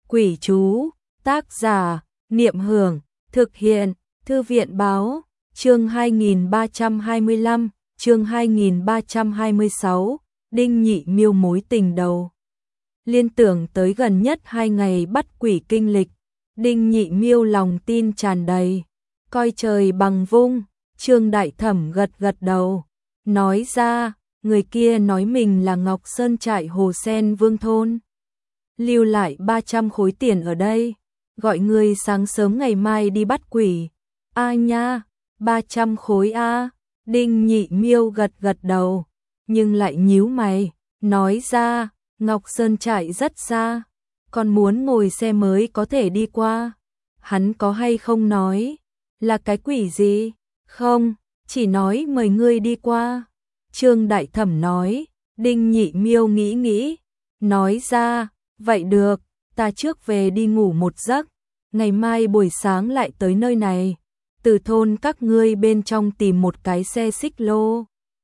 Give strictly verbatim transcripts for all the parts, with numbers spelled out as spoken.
Quỷ chú, tác giả, Niệm Hưởng, thực hiện, Thư viện báo, chương hai nghìn ba trăm hai mươi lăm, chương hai nghìn ba trăm hai mươi sáu, Đinh Nhị Miêu mối tình đầu. Liên tưởng tới gần nhất hai ngày bắt quỷ kinh lịch, Đinh Nhị Miêu lòng tin tràn đầy, coi trời bằng vung. Trương Đại Thẩm gật gật đầu, nói ra, người kia nói mình là Ngọc Sơn trại Hồ Sen Vương thôn, lưu lại ba trăm khối tiền ở đây, gọi người sáng sớm ngày mai đi bắt quỷ. A nha, ba trăm khối a. Đinh Nhị Miêu gật gật đầu, nhưng lại nhíu mày, nói ra, Ngọc Sơn trại rất xa, còn muốn ngồi xe mới có thể đi qua. Hắn có hay không nói là cái quỷ gì? Không, chỉ nói mời ngươi đi qua. Trương Đại Thẩm nói. Đinh Nhị Miêu nghĩ nghĩ, nói ra, vậy được, ta trước về đi ngủ một giấc, ngày mai buổi sáng lại tới nơi này, từ thôn các ngươi bên trong tìm một cái xe xích lô.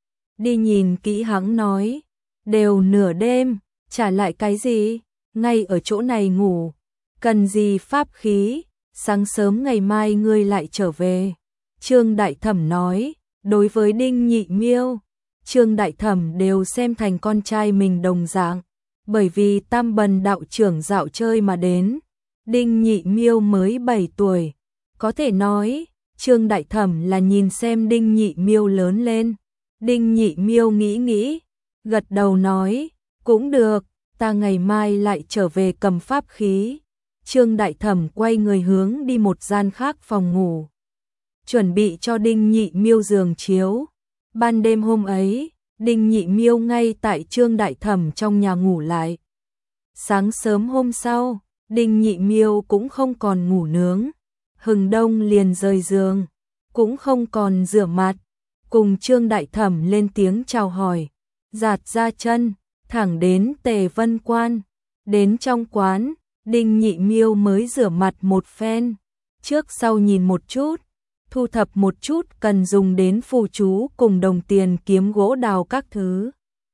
Đi nhìn kỹ. Hắn nói, đều nửa đêm, trả lại cái gì, ngay ở chỗ này ngủ, cần gì pháp khí, sáng sớm ngày mai ngươi lại trở về. Trương Đại Thẩm nói. Đối với Đinh Nhị Miêu, Trương Đại Thẩm đều xem thành con trai mình đồng dạng, bởi vì Tam Bần đạo trưởng dạo chơi mà đến. Đinh Nhị Miêu mới bảy tuổi, có thể nói, Trương Đại Thẩm là nhìn xem Đinh Nhị Miêu lớn lên. Đinh Nhị Miêu nghĩ nghĩ, gật đầu nói, cũng được, ta ngày mai lại trở về cầm pháp khí. Trương Đại Thẩm quay người hướng đi một gian khác phòng ngủ, chuẩn bị cho Đinh Nhị Miêu giường chiếu. Ban đêm hôm ấy, Đinh Nhị Miêu ngay tại Trương Đại Thẩm trong nhà ngủ lại. Sáng sớm hôm sau, Đinh Nhị Miêu cũng không còn ngủ nướng, hừng đông liền rời giường, cũng không còn rửa mặt, cùng Trương Đại Thẩm lên tiếng chào hỏi, giạt ra chân, thẳng đến Tề Vân Quan. Đến trong quán, Đinh Nhị Miêu mới rửa mặt một phen, trước sau nhìn một chút, thu thập một chút cần dùng đến phù chú cùng đồng tiền kiếm gỗ đào các thứ.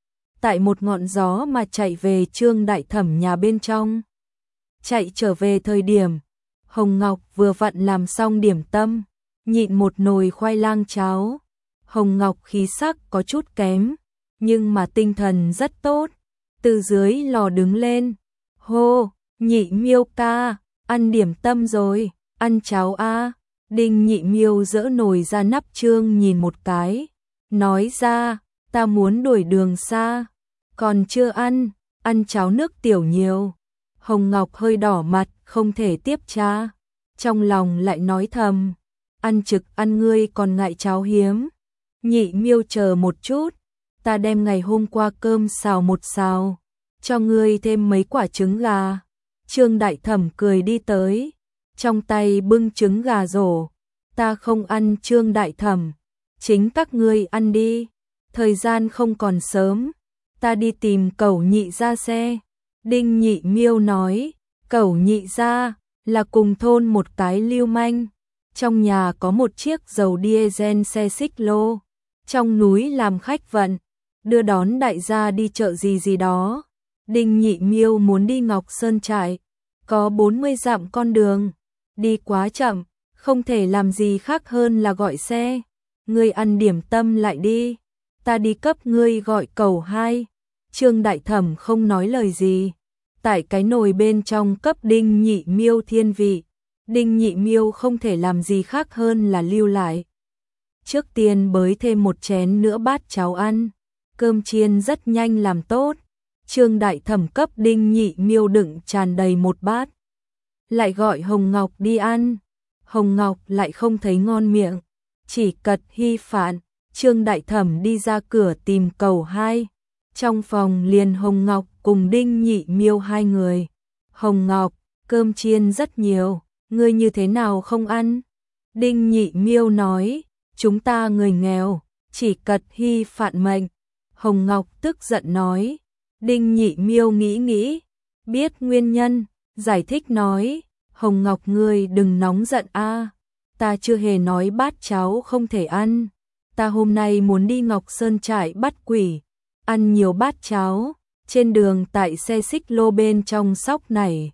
Tại một ngọn gió mà chạy về Trương Đại Thẩm nhà bên trong. Chạy trở về thời điểm, Hồng Ngọc vừa vặn làm xong điểm tâm, nhịn một nồi khoai lang cháo. Hồng Ngọc khí sắc có chút kém, nhưng mà tinh thần rất tốt, từ dưới lò đứng lên. Hô, Nhị Miêu ca, ăn điểm tâm rồi, ăn cháo a. Đinh Nhị Miêu dỡ nồi ra nắp trương nhìn một cái, nói ra, ta muốn đổi đường xa, còn chưa ăn, ăn cháo nước tiểu nhiều. Hồng Ngọc hơi đỏ mặt, không thể tiếp cha, trong lòng lại nói thầm, ăn trực ăn ngươi còn ngại cháo hiếm. Nhị Miêu chờ một chút, ta đem ngày hôm qua cơm xào một xào, cho ngươi thêm mấy quả trứng gà. Trương Đại Thẩm cười đi tới, trong tay bưng trứng gà rổ. Ta không ăn. Trương Đại Thẩm, chính các ngươi ăn đi, thời gian không còn sớm, ta đi tìm Cẩu Nhị gia xe. Đinh Nhị Miêu nói, Cẩu Nhị gia là cùng thôn một cái lưu manh, trong nhà có một chiếc dầu diesel xe xích lô, trong núi làm khách vận, đưa đón đại gia đi chợ gì gì đó. Đinh Nhị Miêu muốn đi Ngọc Sơn trại, có bốn mươi dặm con đường, đi quá chậm, không thể làm gì khác hơn là gọi xe. Ngươi ăn điểm tâm lại đi, ta đi cấp ngươi gọi Cẩu hai. Trương Đại Thẩm không nói lời gì, tại cái nồi bên trong cấp Đinh Nhị Miêu thiên vị. Đinh Nhị Miêu không thể làm gì khác hơn là lưu lại. Trước tiên bới thêm một chén nữa bát cháo ăn, cơm chiên rất nhanh làm tốt. Trương Đại Thẩm cấp Đinh Nhị Miêu đựng tràn đầy một bát, lại gọi Hồng Ngọc đi ăn. Hồng Ngọc lại không thấy ngon miệng, chỉ cật hy phạn. Trương Đại Thẩm đi ra cửa tìm Cẩu hai, trong phòng liền Hồng Ngọc cùng Đinh Nhị Miêu hai người. Hồng Ngọc, cơm chiên rất nhiều, ngươi như thế nào không ăn? Đinh Nhị Miêu nói, chúng ta người nghèo, chỉ cật hy phạn mệnh. Hồng Ngọc tức giận nói. Đinh Nhị Miêu nghĩ nghĩ, biết nguyên nhân, giải thích nói, Hồng Ngọc ngươi đừng nóng giận a, ta chưa hề nói bát cháo không thể ăn, ta hôm nay muốn đi Ngọc Sơn trại bắt quỷ, ăn nhiều bát cháo, trên đường tại xe xích lô bên trong sóc này,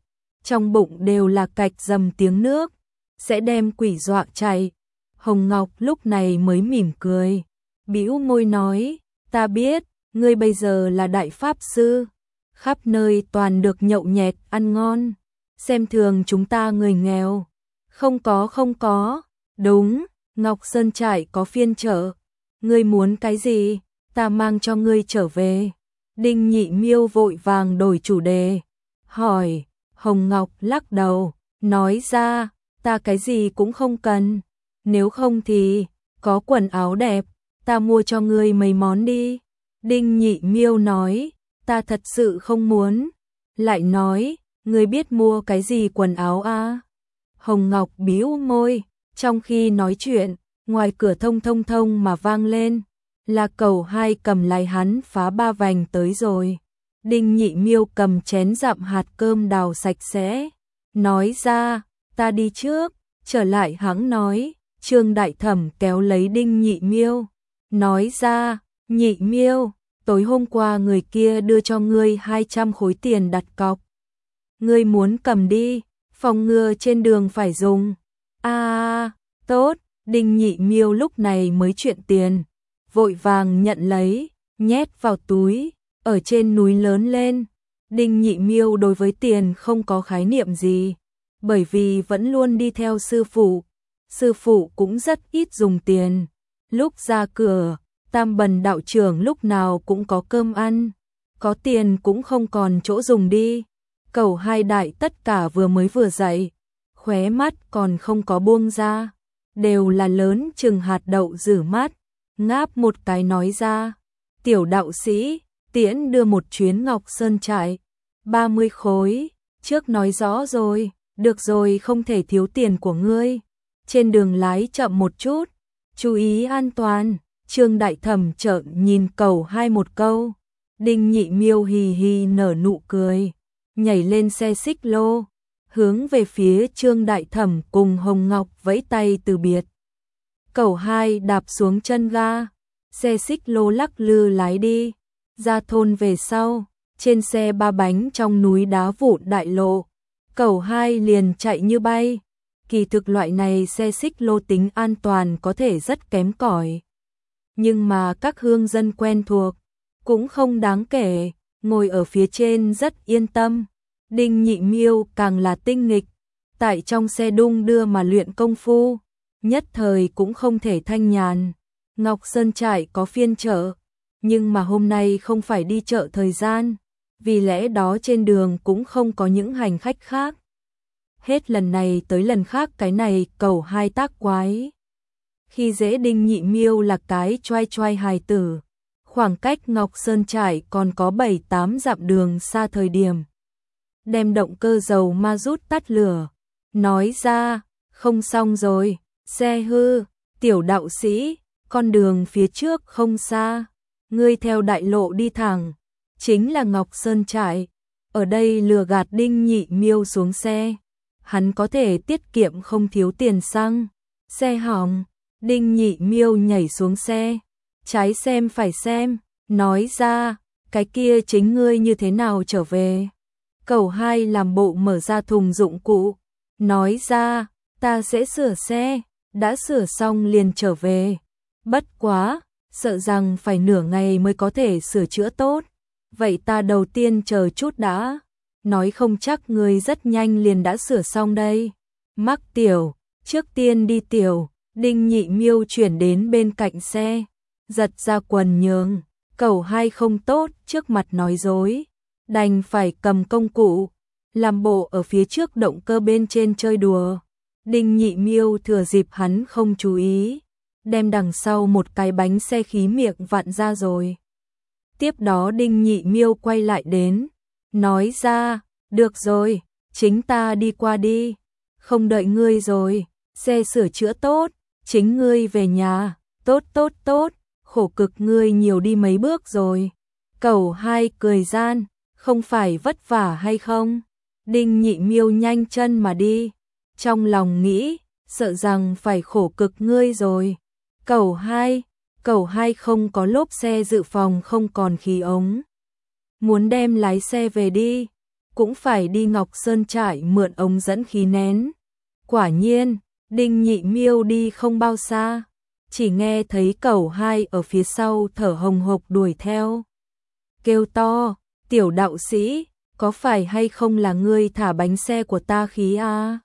trong bụng đều là cạch dầm tiếng nước, sẽ đem quỷ dọa chạy. Hồng Ngọc lúc này mới mỉm cười, bĩu môi nói, ta biết, ngươi bây giờ là đại pháp sư, khắp nơi toàn được nhậu nhẹt ăn ngon, xem thường chúng ta người nghèo. Không có không có, đúng, Ngọc Sơn Trại có phiên chợ, ngươi muốn cái gì, ta mang cho ngươi trở về. Đinh Nhị Miêu vội vàng đổi chủ đề, hỏi. Hồng Ngọc lắc đầu, nói ra, ta cái gì cũng không cần, nếu không thì, có quần áo đẹp, ta mua cho ngươi mấy món đi. Đinh Nhị Miêu nói, ta thật sự không muốn. Lại nói, ngươi biết mua cái gì quần áo à? Hồng Ngọc bĩu môi, trong khi nói chuyện, ngoài cửa thông thông thông mà vang lên, là Cẩu Hai cầm lái hắn phá ba vành tới rồi. Đinh Nhị Miêu cầm chén dặm hạt cơm đào sạch sẽ, nói ra, ta đi trước, trở lại hắn nói. Trương Đại Thẩm kéo lấy Đinh Nhị Miêu, nói ra, Nhị Miêu, tối hôm qua người kia đưa cho ngươi hai trăm khối tiền đặt cọc. Ngươi muốn cầm đi, phòng ngừa trên đường phải dùng. À, tốt, Đinh Nhị Miêu lúc này mới chuyện tiền, vội vàng nhận lấy, nhét vào túi. Ở trên núi lớn lên, Đinh Nhị Miêu đối với tiền không có khái niệm gì, bởi vì vẫn luôn đi theo sư phụ. Sư phụ cũng rất ít dùng tiền. Lúc ra cửa, Tam Bần đạo trưởng lúc nào cũng có cơm ăn, có tiền cũng không còn chỗ dùng đi. Cẩu Hai đại tất cả vừa mới vừa dậy, khóe mắt còn không có buông ra, đều là lớn chừng hạt đậu rử mắt, ngáp một cái nói ra, tiểu đạo sĩ, tiễn đưa một chuyến Ngọc Sơn Trại, ba mươi khối, trước nói rõ rồi, được rồi không thể thiếu tiền của ngươi, trên đường lái chậm một chút, chú ý an toàn. Trương Đại Thẩm trợn nhìn Cẩu Hai một câu, Đinh Nhị Miêu hì hì nở nụ cười, nhảy lên xe xích lô, hướng về phía Trương Đại Thẩm cùng Hồng Ngọc vẫy tay từ biệt. Cẩu Hai đạp xuống chân ga, xe xích lô lắc lư lái đi, ra thôn về sau, trên xe ba bánh trong núi đá vụn đại lộ, Cẩu Hai liền chạy như bay. Kỳ thực loại này xe xích lô tính an toàn có thể rất kém cỏi, nhưng mà các hương dân quen thuộc, cũng không đáng kể, ngồi ở phía trên rất yên tâm. Đinh Nhị Miêu càng là tinh nghịch, tại trong xe đung đưa mà luyện công phu, nhất thời cũng không thể thanh nhàn. Ngọc Sơn Trại có phiên chợ, nhưng mà hôm nay không phải đi chợ thời gian, vì lẽ đó trên đường cũng không có những hành khách khác. Hết lần này tới lần khác cái này Cẩu Hai tác quái. Khi dễ Đinh Nhị Miêu là cái choai choai hài tử, khoảng cách Ngọc Sơn Trại còn có bảy tám dặm đường xa thời điểm. Đem động cơ dầu ma rút tắt lửa, nói ra, không xong rồi, xe hư, tiểu đạo sĩ, con đường phía trước không xa, ngươi theo đại lộ đi thẳng, chính là Ngọc Sơn Trại, ở đây lừa gạt Đinh Nhị Miêu xuống xe, hắn có thể tiết kiệm không thiếu tiền xăng, xe hỏng, Đinh Nhị Miêu nhảy xuống xe, trái xem phải xem, nói ra, cái kia chính ngươi như thế nào trở về. Cẩu Hai làm bộ mở ra thùng dụng cụ, nói ra, ta sẽ sửa xe, đã sửa xong liền trở về. Bất quá, sợ rằng phải nửa ngày mới có thể sửa chữa tốt, vậy ta đầu tiên chờ chút đã, nói không chắc ngươi rất nhanh liền đã sửa xong đây. Mắc tiểu, trước tiên đi tiểu. Đinh Nhị Miêu chuyển đến bên cạnh xe, giật ra quần nhường, Cẩu Hai không tốt trước mặt nói dối, đành phải cầm công cụ, làm bộ ở phía trước động cơ bên trên chơi đùa. Đinh Nhị Miêu thừa dịp hắn không chú ý, đem đằng sau một cái bánh xe khí miệng vặn ra rồi. Tiếp đó Đinh Nhị Miêu quay lại đến, nói ra, được rồi, chính ta đi qua đi, không đợi ngươi rồi, xe sửa chữa tốt. Chính ngươi về nhà, tốt tốt tốt, khổ cực ngươi nhiều đi mấy bước rồi. Cẩu Hai cười gian, không phải vất vả hay không? Đinh Nhị Miêu nhanh chân mà đi, trong lòng nghĩ, sợ rằng phải khổ cực ngươi rồi. Cẩu Hai, Cẩu Hai không có lốp xe dự phòng không còn khí ống. Muốn đem lái xe về đi, cũng phải đi Ngọc Sơn trại mượn ống dẫn khí nén. Quả nhiên, Đinh Nhị Miêu đi không bao xa, chỉ nghe thấy Cẩu Hai ở phía sau thở hồng hộc đuổi theo. Kêu to, tiểu đạo sĩ, có phải hay không là ngươi thả bánh xe của ta khí a?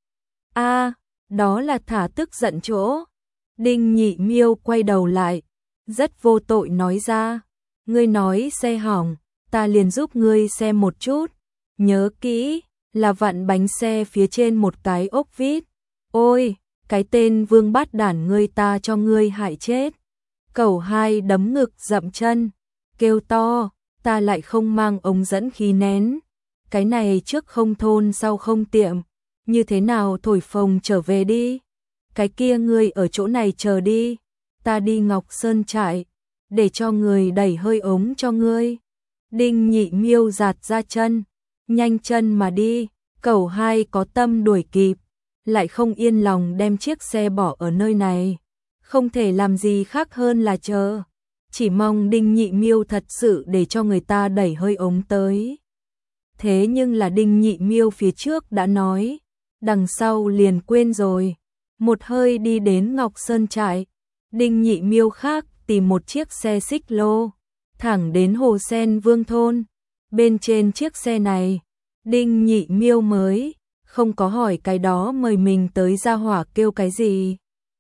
A, đó là thả tức giận chỗ. Đinh Nhị Miêu quay đầu lại, rất vô tội nói ra, ngươi nói xe hỏng, ta liền giúp ngươi xem một chút, nhớ kỹ, là vặn bánh xe phía trên một cái ốp vít. Ôi, cái tên vương bát đản ngươi ta cho ngươi hại chết. Cẩu Hai đấm ngực dậm chân, kêu to, ta lại không mang ống dẫn khí nén. Cái này trước không thôn sau không tiệm, như thế nào thổi phồng trở về đi. Cái kia ngươi ở chỗ này chờ đi, ta đi Ngọc Sơn trại, để cho người đẩy hơi ống cho ngươi. Đinh Nhị Miêu giạt ra chân, nhanh chân mà đi. Cẩu Hai có tâm đuổi kịp, lại không yên lòng đem chiếc xe bỏ ở nơi này, không thể làm gì khác hơn là chờ, chỉ mong Đinh Nhị Miêu thật sự để cho người ta đẩy hơi ống tới. Thế nhưng là Đinh Nhị Miêu phía trước đã nói, đằng sau liền quên rồi. Một hơi đi đến Ngọc Sơn trại, Đinh Nhị Miêu khác tìm một chiếc xe xích lô, thẳng đến Hồ Sen Vương thôn. Bên trên chiếc xe này, Đinh Nhị Miêu mới không có hỏi cái đó mời mình tới gia hỏa kêu cái gì.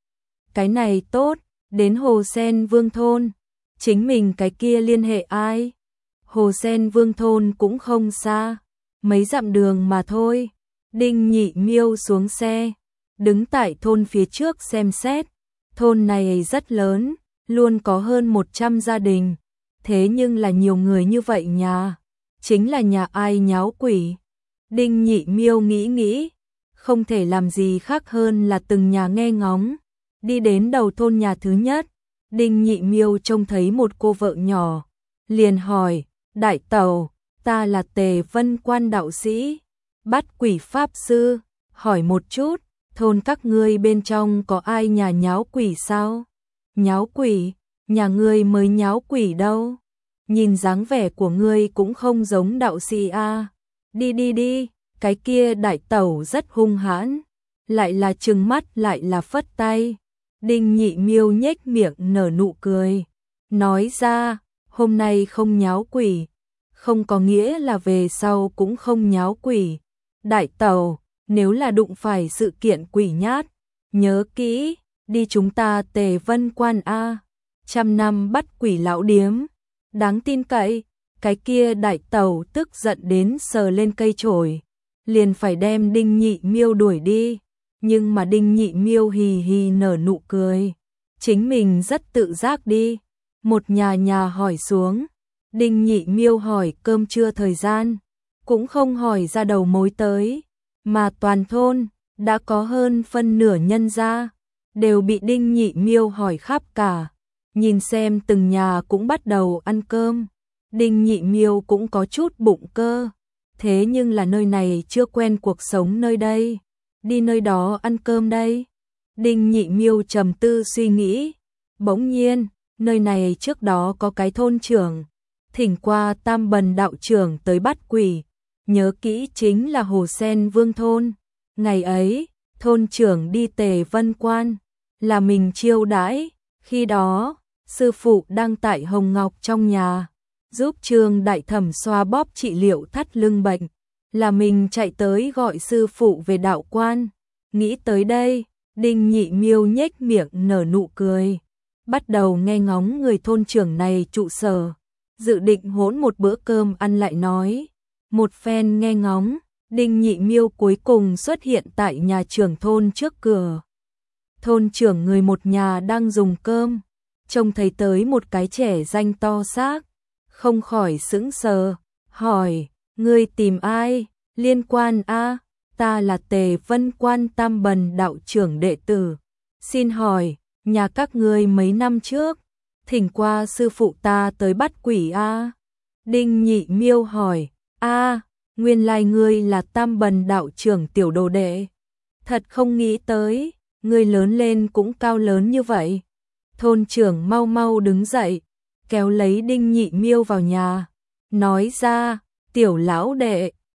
Cái này tốt, đến Hồ Sen Vương thôn, chính mình cái kia liên hệ ai? Hồ Sen Vương thôn cũng không xa, mấy dặm đường mà thôi. Đinh Nhị Miêu xuống xe, đứng tại thôn phía trước xem xét. Thôn này rất lớn, luôn có hơn một trăm gia đình, thế nhưng là nhiều người như vậy nhà, chính là nhà ai nháo quỷ. Đinh Nhị Miêu nghĩ nghĩ, không thể làm gì khác hơn là từng nhà nghe ngóng. Đi đến đầu thôn nhà thứ nhất, Đinh Nhị Miêu trông thấy một cô vợ nhỏ, liền hỏi, đại tẩu, ta là Tề Vân Quan đạo sĩ, bắt quỷ pháp sư, hỏi một chút, thôn các ngươi bên trong có ai nhà nháo quỷ sao? Nháo quỷ, nhà ngươi mới nháo quỷ đâu, nhìn dáng vẻ của ngươi cũng không giống đạo sĩ a. Đi đi đi, cái kia đại tẩu rất hung hãn, lại là trừng mắt lại là phất tay. Đinh Nhị Miêu nhếch miệng nở nụ cười, nói ra, hôm nay không nháo quỷ, không có nghĩa là về sau cũng không nháo quỷ. Đại tẩu, nếu là đụng phải sự kiện quỷ nhát, nhớ kỹ, đi chúng ta Tề Vân Quan a, trăm năm bắt quỷ lão điếm, đáng tin cậy. Cái kia đại tẩu tức giận đến sờ lên cây chổi, liền phải đem Đinh Nhị Miêu đuổi đi, nhưng mà Đinh Nhị Miêu hì hì nở nụ cười, chính mình rất tự giác đi. Một nhà nhà hỏi xuống, Đinh Nhị Miêu hỏi cơm trưa thời gian, cũng không hỏi ra đầu mối tới, mà toàn thôn đã có hơn phân nửa nhân gia đều bị Đinh Nhị Miêu hỏi khắp cả. Nhìn xem từng nhà cũng bắt đầu ăn cơm, Đinh Nhị Miêu cũng có chút bụng cơ, thế nhưng là nơi này chưa quen cuộc sống nơi đây, đi nơi đó ăn cơm đây. Đinh Nhị Miêu trầm tư suy nghĩ, bỗng nhiên, nơi này trước đó có cái thôn trưởng, thỉnh qua Tam Bần đạo trưởng tới bắt quỷ, nhớ kỹ chính là Hồ Sen Vương thôn. Ngày ấy, thôn trưởng đi Tề Vân Quan, là mình chiêu đãi, khi đó, sư phụ đang tại Hồng Ngọc trong nhà, giúp Trương đại thẩm xoa bóp trị liệu thắt lưng bệnh, là mình chạy tới gọi sư phụ về đạo quan. Nghĩ tới đây, Đinh Nhị Miêu nhếch miệng nở nụ cười, bắt đầu nghe ngóng người thôn trưởng này trụ sở, dự định hỗn một bữa cơm ăn lại nói. Một phen nghe ngóng, Đinh Nhị Miêu cuối cùng xuất hiện tại nhà trưởng thôn trước cửa. Thôn trưởng người một nhà đang dùng cơm, trông thấy tới một cái trẻ danh to xác, không khỏi sững sờ, hỏi, ngươi tìm ai? Liên quan a, ta là Tề Vân Quan Tam Bần đạo trưởng đệ tử, xin hỏi, nhà các ngươi mấy năm trước thỉnh qua sư phụ ta tới bắt quỷ a? Đinh Nhị Miêu hỏi, a, nguyên lai ngươi là Tam Bần đạo trưởng tiểu đồ đệ, thật không nghĩ tới, ngươi lớn lên cũng cao lớn như vậy. Thôn trưởng mau mau đứng dậy, kéo lấy Đinh Nhị Miêu vào nhà, nói ra, tiểu lão đệ,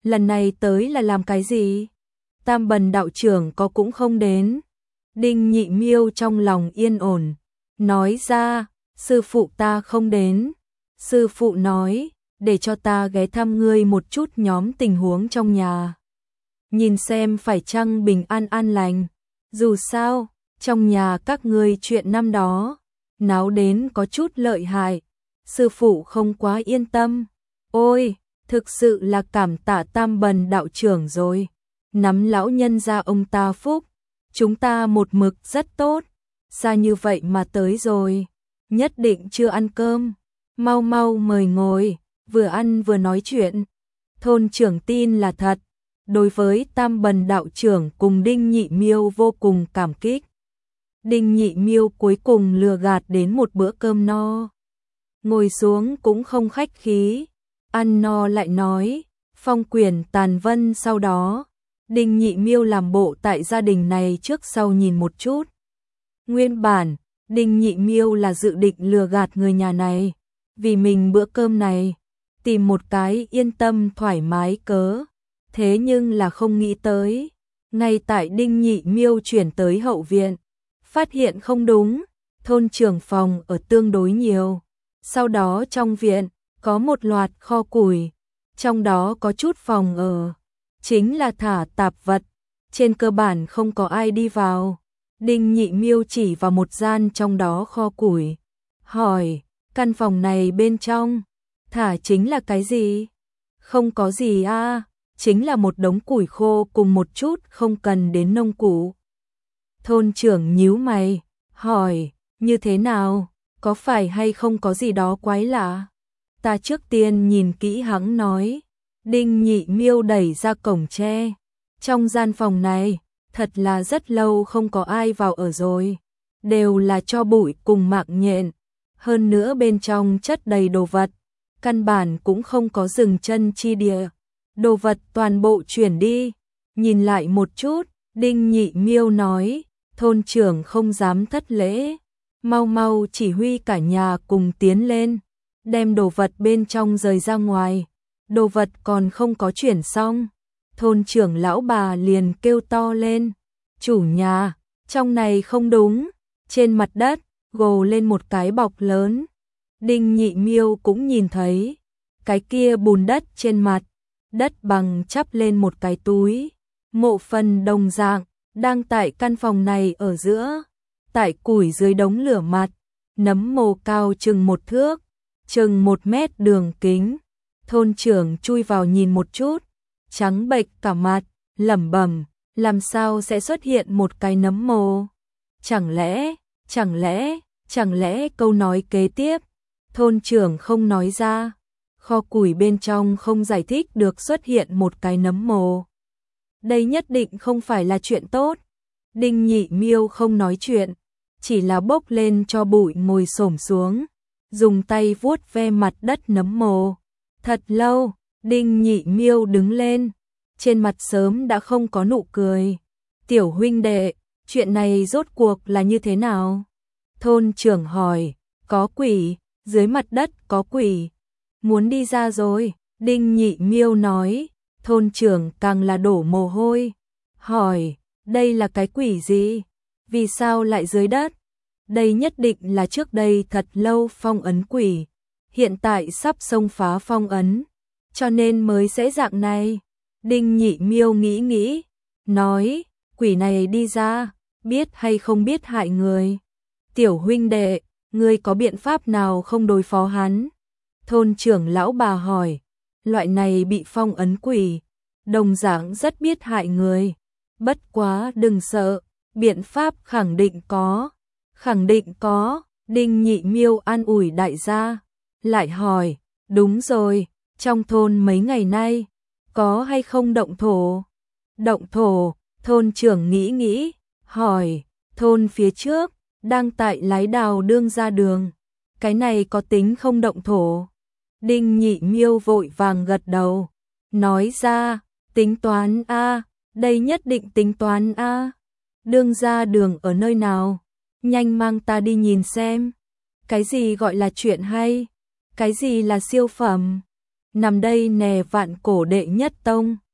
lần này tới là làm cái gì? Tam Bần đạo trưởng có cũng không đến. Đinh Nhị Miêu trong lòng yên ổn, nói ra, sư phụ ta không đến. Sư phụ nói, để cho ta ghé thăm ngươi một chút nhóm tình huống trong nhà. Nhìn xem phải chăng bình an an lành. Dù sao, trong nhà các ngươi chuyện năm đó, náo đến có chút lợi hại. Sư phụ không quá yên tâm. Ôi, thực sự là cảm tạ Tam Bần đạo trưởng rồi. Nắm lão nhân ra ông ta phúc. Chúng ta một mực rất tốt. Xa như vậy mà tới rồi. Nhất định chưa ăn cơm. Mau mau mời ngồi. Vừa ăn vừa nói chuyện. Thôn trưởng tin là thật. Đối với Tam Bần đạo trưởng cùng Đinh Nhị Miêu vô cùng cảm kích. Đinh Nhị Miêu cuối cùng lừa gạt đến một bữa cơm no. Ngồi xuống cũng không khách khí. Ăn no lại nói. Phong quyền tàn vân sau đó. Đinh Nhị Miêu làm bộ tại gia đình này trước sau nhìn một chút. Nguyên bản, Đinh Nhị Miêu là dự định lừa gạt người nhà này. Vì mình bữa cơm này, tìm một cái yên tâm thoải mái cớ. Thế nhưng là không nghĩ tới. Ngay tại Đinh Nhị Miêu chuyển tới hậu viện. Phát hiện không đúng, thôn trưởng phòng ở tương đối nhiều. Sau đó trong viện, có một loạt kho củi. Trong đó có chút phòng ở. Chính là thả tạp vật. Trên cơ bản không có ai đi vào. Đinh Nhị Miêu chỉ vào một gian trong đó kho củi. Hỏi, căn phòng này bên trong, thả chính là cái gì? Không có gì a, chính là một đống củi khô cùng một chút không cần đến nông cụ. Thôn trưởng nhíu mày, hỏi, như thế nào? Có phải hay không có gì đó quái lạ? Ta trước tiên nhìn kỹ hắn nói. Đinh Nhị Miêu đẩy ra cổng tre. Trong gian phòng này, thật là rất lâu không có ai vào ở rồi. Đều là tro bụi cùng mạng nhện. Hơn nữa bên trong chất đầy đồ vật. Căn bản cũng không có dừng chân chi địa. Đồ vật toàn bộ chuyển đi. Nhìn lại một chút, Đinh Nhị Miêu nói, thôn trưởng không dám thất lễ. Mau mau chỉ huy cả nhà cùng tiến lên. Đem đồ vật bên trong rời ra ngoài. Đồ vật còn không có chuyển xong. Thôn trưởng lão bà liền kêu to lên. Chủ nhà, trong này không đúng. Trên mặt đất, gồ lên một cái bọc lớn. Đinh Nhị Miêu cũng nhìn thấy. Cái kia bùn đất trên mặt. Đất bằng chắp lên một cái túi. Mộ phần đồng dạng, đang tại căn phòng này ở giữa. Tại củi dưới đống lửa mặt. Nấm mồ cao chừng một thước. Chừng một mét đường kính. Thôn trưởng chui vào nhìn một chút, trắng bệch cả mặt, lẩm bẩm, làm sao sẽ xuất hiện một cái nấm mồ? Chẳng lẽ, chẳng lẽ, chẳng lẽ câu nói kế tiếp, thôn trưởng không nói ra, kho củi bên trong không giải thích được xuất hiện một cái nấm mồ. Đây nhất định không phải là chuyện tốt. Đinh Nhị Miêu không nói chuyện, chỉ là bốc lên cho bụi ngồi xổm xuống, dùng tay vuốt ve mặt đất nấm mồ. Thật lâu, Đinh Nhị Miêu đứng lên, trên mặt sớm đã không có nụ cười. Tiểu huynh đệ, chuyện này rốt cuộc là như thế nào? Thôn trưởng hỏi, có quỷ, dưới mặt đất có quỷ. Muốn đi ra rồi, Đinh Nhị Miêu nói, thôn trưởng càng là đổ mồ hôi. Hỏi, đây là cái quỷ gì? Vì sao lại dưới đất? Đây nhất định là trước đây thật lâu phong ấn quỷ. Hiện tại sắp xông phá phong ấn, cho nên mới sẽ dạng này. Đinh Nhị Miêu nghĩ nghĩ, nói, quỷ này đi ra, biết hay không biết hại người. Tiểu huynh đệ, ngươi có biện pháp nào không đối phó hắn? Thôn trưởng lão bà hỏi, loại này bị phong ấn quỷ, đồng dạng rất biết hại người. Bất quá đừng sợ, biện pháp khẳng định có, khẳng định có. Đinh Nhị Miêu an ủi đại gia. Lại hỏi, đúng rồi, trong thôn mấy ngày nay, có hay không động thổ? Động thổ, thôn trưởng nghĩ nghĩ, hỏi, thôn phía trước, đang tại lái đào đương ra đường, cái này có tính không động thổ? Đinh Nhị Miêu vội vàng gật đầu, nói ra, tính toán a, đây nhất định tính toán a. Đương ra đường ở nơi nào? Nhanh mang ta đi nhìn xem. Cái gì gọi là chuyện hay? Cái gì là siêu phẩm? nằm đây nè vạn cổ đệ nhất tông.